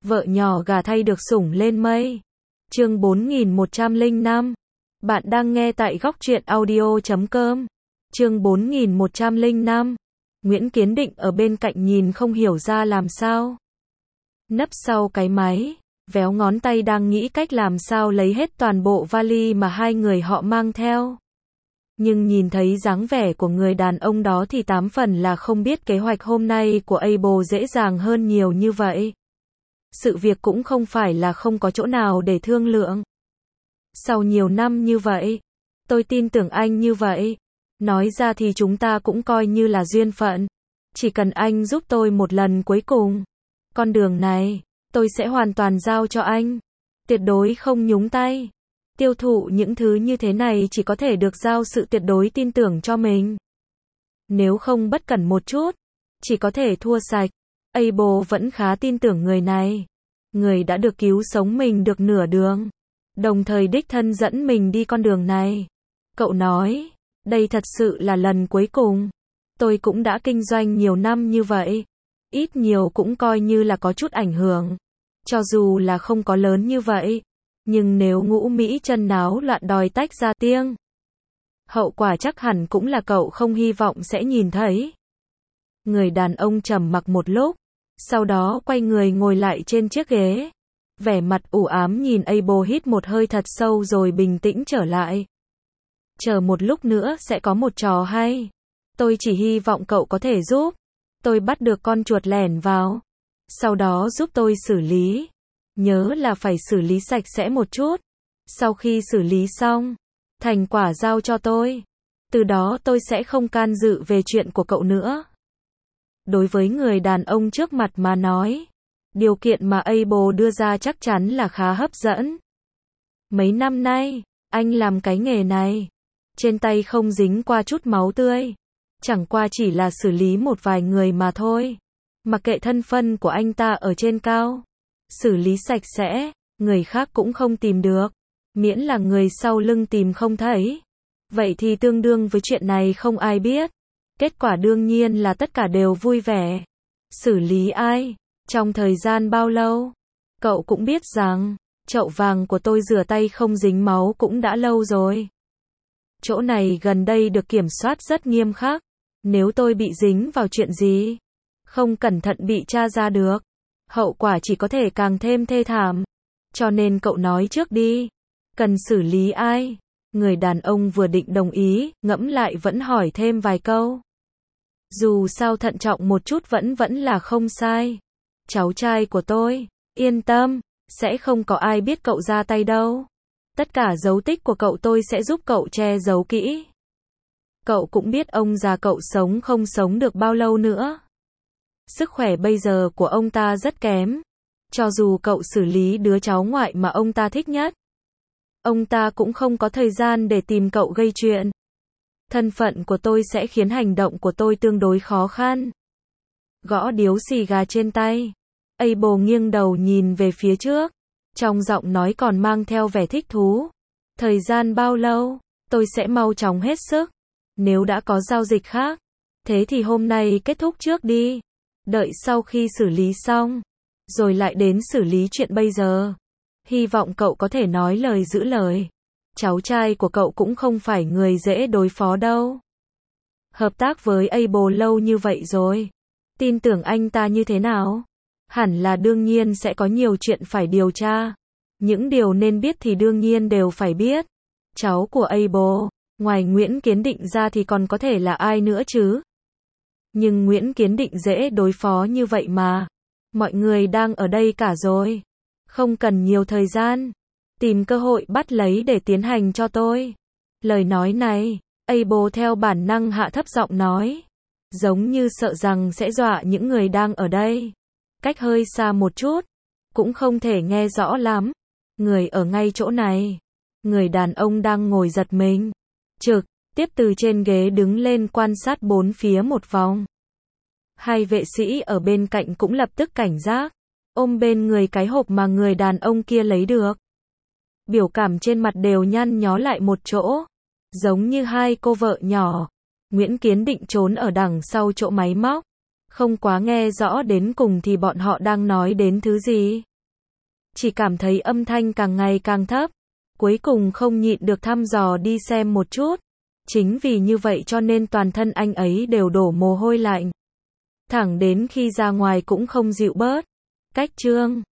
Vợ nhỏ gả thay được sủng lên mây. Chương 4105. Bạn đang nghe tại góc truyện audio.com. Chương 4105. Nguyễn Kiến Định ở bên cạnh nhìn không hiểu ra làm sao. Nấp sau cái máy, véo ngón tay đang nghĩ cách làm sao lấy hết toàn bộ vali mà hai người họ mang theo. Nhưng nhìn thấy dáng vẻ của người đàn ông đó thì 8 phần là không biết kế hoạch hôm nay của Abel dễ dàng hơn nhiều như vậy. Sự việc cũng không phải là không có chỗ nào để thương lượng. Sau nhiều năm như vậy, tôi tin tưởng anh như vậy. Nói ra thì chúng ta cũng coi như là duyên phận. Chỉ cần anh giúp tôi một lần cuối cùng. Con đường này, tôi sẽ hoàn toàn giao cho anh. Tuyệt đối không nhúng tay. Tiêu thụ những thứ như thế này chỉ có thể được giao sự tuyệt đối tin tưởng cho mình. Nếu không bất cẩn một chút, chỉ có thể thua sạch. Abel vẫn khá tin tưởng người này. Người đã được cứu sống mình được nửa đường. Đồng thời đích thân dẫn mình đi con đường này. Cậu nói, đây thật sự là lần cuối cùng. Tôi cũng đã kinh doanh nhiều năm như vậy. Ít nhiều cũng coi như là có chút ảnh hưởng. Cho dù là không có lớn như vậy. Nhưng nếu ngũ Mỹ chân náo loạn đòi tách ra tiếng, hậu quả chắc hẳn cũng là cậu không hy vọng sẽ nhìn thấy. Người đàn ông trầm mặc một lúc, sau đó quay người ngồi lại trên chiếc ghế. Vẻ mặt u ám nhìn Abel hít một hơi thật sâu rồi bình tĩnh trở lại. Chờ một lúc nữa sẽ có một trò hay. Tôi chỉ hy vọng cậu có thể giúp. Tôi bắt được con chuột lẻn vào. Sau đó giúp tôi xử lý. Nhớ là phải xử lý sạch sẽ một chút. Sau khi xử lý xong, thành quả giao cho tôi. Từ đó tôi sẽ không can dự về chuyện của cậu nữa. Đối với người đàn ông trước mặt mà nói, điều kiện mà Abel đưa ra chắc chắn là khá hấp dẫn. Mấy năm nay, anh làm cái nghề này. Trên tay không dính qua chút máu tươi. Chẳng qua chỉ là xử lý một vài người mà thôi. Mặc kệ thân phận của anh ta ở trên cao. Xử lý sạch sẽ, người khác cũng không tìm được. Miễn là người sau lưng tìm không thấy. Vậy thì tương đương với chuyện này không ai biết. Kết quả đương nhiên là tất cả đều vui vẻ. Xử lý ai? Trong thời gian bao lâu? Cậu cũng biết rằng, chậu vàng của tôi rửa tay không dính máu cũng đã lâu rồi. Chỗ này gần đây được kiểm soát rất nghiêm khắc. Nếu tôi bị dính vào chuyện gì, không cẩn thận bị tra ra được, hậu quả chỉ có thể càng thêm thê thảm. Cho nên cậu nói trước đi. Cần xử lý ai? Người đàn ông vừa định đồng ý, ngẫm lại vẫn hỏi thêm vài câu. Dù sao thận trọng một chút vẫn là không sai. Cháu trai của tôi, yên tâm, sẽ không có ai biết cậu ra tay đâu. Tất cả dấu tích của cậu tôi sẽ giúp cậu che giấu kỹ. Cậu cũng biết ông già cậu sống không sống được bao lâu nữa. Sức khỏe bây giờ của ông ta rất kém. Cho dù cậu xử lý đứa cháu ngoại mà ông ta thích nhất, ông ta cũng không có thời gian để tìm cậu gây chuyện. Thân phận của tôi sẽ khiến hành động của tôi tương đối khó khăn. Gõ điếu xì gà trên tay. Abel nghiêng đầu nhìn về phía trước. Trong giọng nói còn mang theo vẻ thích thú. Thời gian bao lâu? Tôi sẽ mau chóng hết sức. Nếu đã có giao dịch khác, thế thì hôm nay kết thúc trước đi. Đợi sau khi xử lý xong, rồi lại đến xử lý chuyện bây giờ. Hy vọng cậu có thể nói lời giữ lời. Cháu trai của cậu cũng không phải người dễ đối phó đâu. Hợp tác với Abel lâu như vậy rồi. Tin tưởng anh ta như thế nào? Hẳn là đương nhiên sẽ có nhiều chuyện phải điều tra. Những điều nên biết thì đương nhiên đều phải biết. Cháu của Abel, ngoài Nguyễn Kiến Định ra thì còn có thể là ai nữa chứ? Nhưng Nguyễn Kiến Định dễ đối phó như vậy mà. Mọi người đang ở đây cả rồi. Không cần nhiều thời gian. Tìm cơ hội bắt lấy để tiến hành cho tôi. Lời nói này, Abel theo bản năng hạ thấp giọng nói. Giống như sợ rằng sẽ dọa những người đang ở đây. Cách hơi xa một chút. Cũng không thể nghe rõ lắm. Người ở ngay chỗ này. Người đàn ông đang ngồi giật mình. Trực tiếp từ trên ghế đứng lên quan sát bốn phía một vòng. Hai vệ sĩ ở bên cạnh cũng lập tức cảnh giác. Ôm bên người cái hộp mà người đàn ông kia lấy được. Biểu cảm trên mặt đều nhăn nhó lại một chỗ. Giống như hai cô vợ nhỏ. Nguyễn Kiến Định trốn ở đằng sau chỗ máy móc. Không quá nghe rõ đến cùng thì bọn họ đang nói đến thứ gì. chỉ cảm thấy âm thanh càng ngày càng thấp. Cuối cùng không nhịn được thăm dò đi xem một chút. Chính vì như vậy cho nên toàn thân anh ấy đều đổ mồ hôi lạnh. Thẳng đến khi ra ngoài cũng không dịu bớt. Cách chương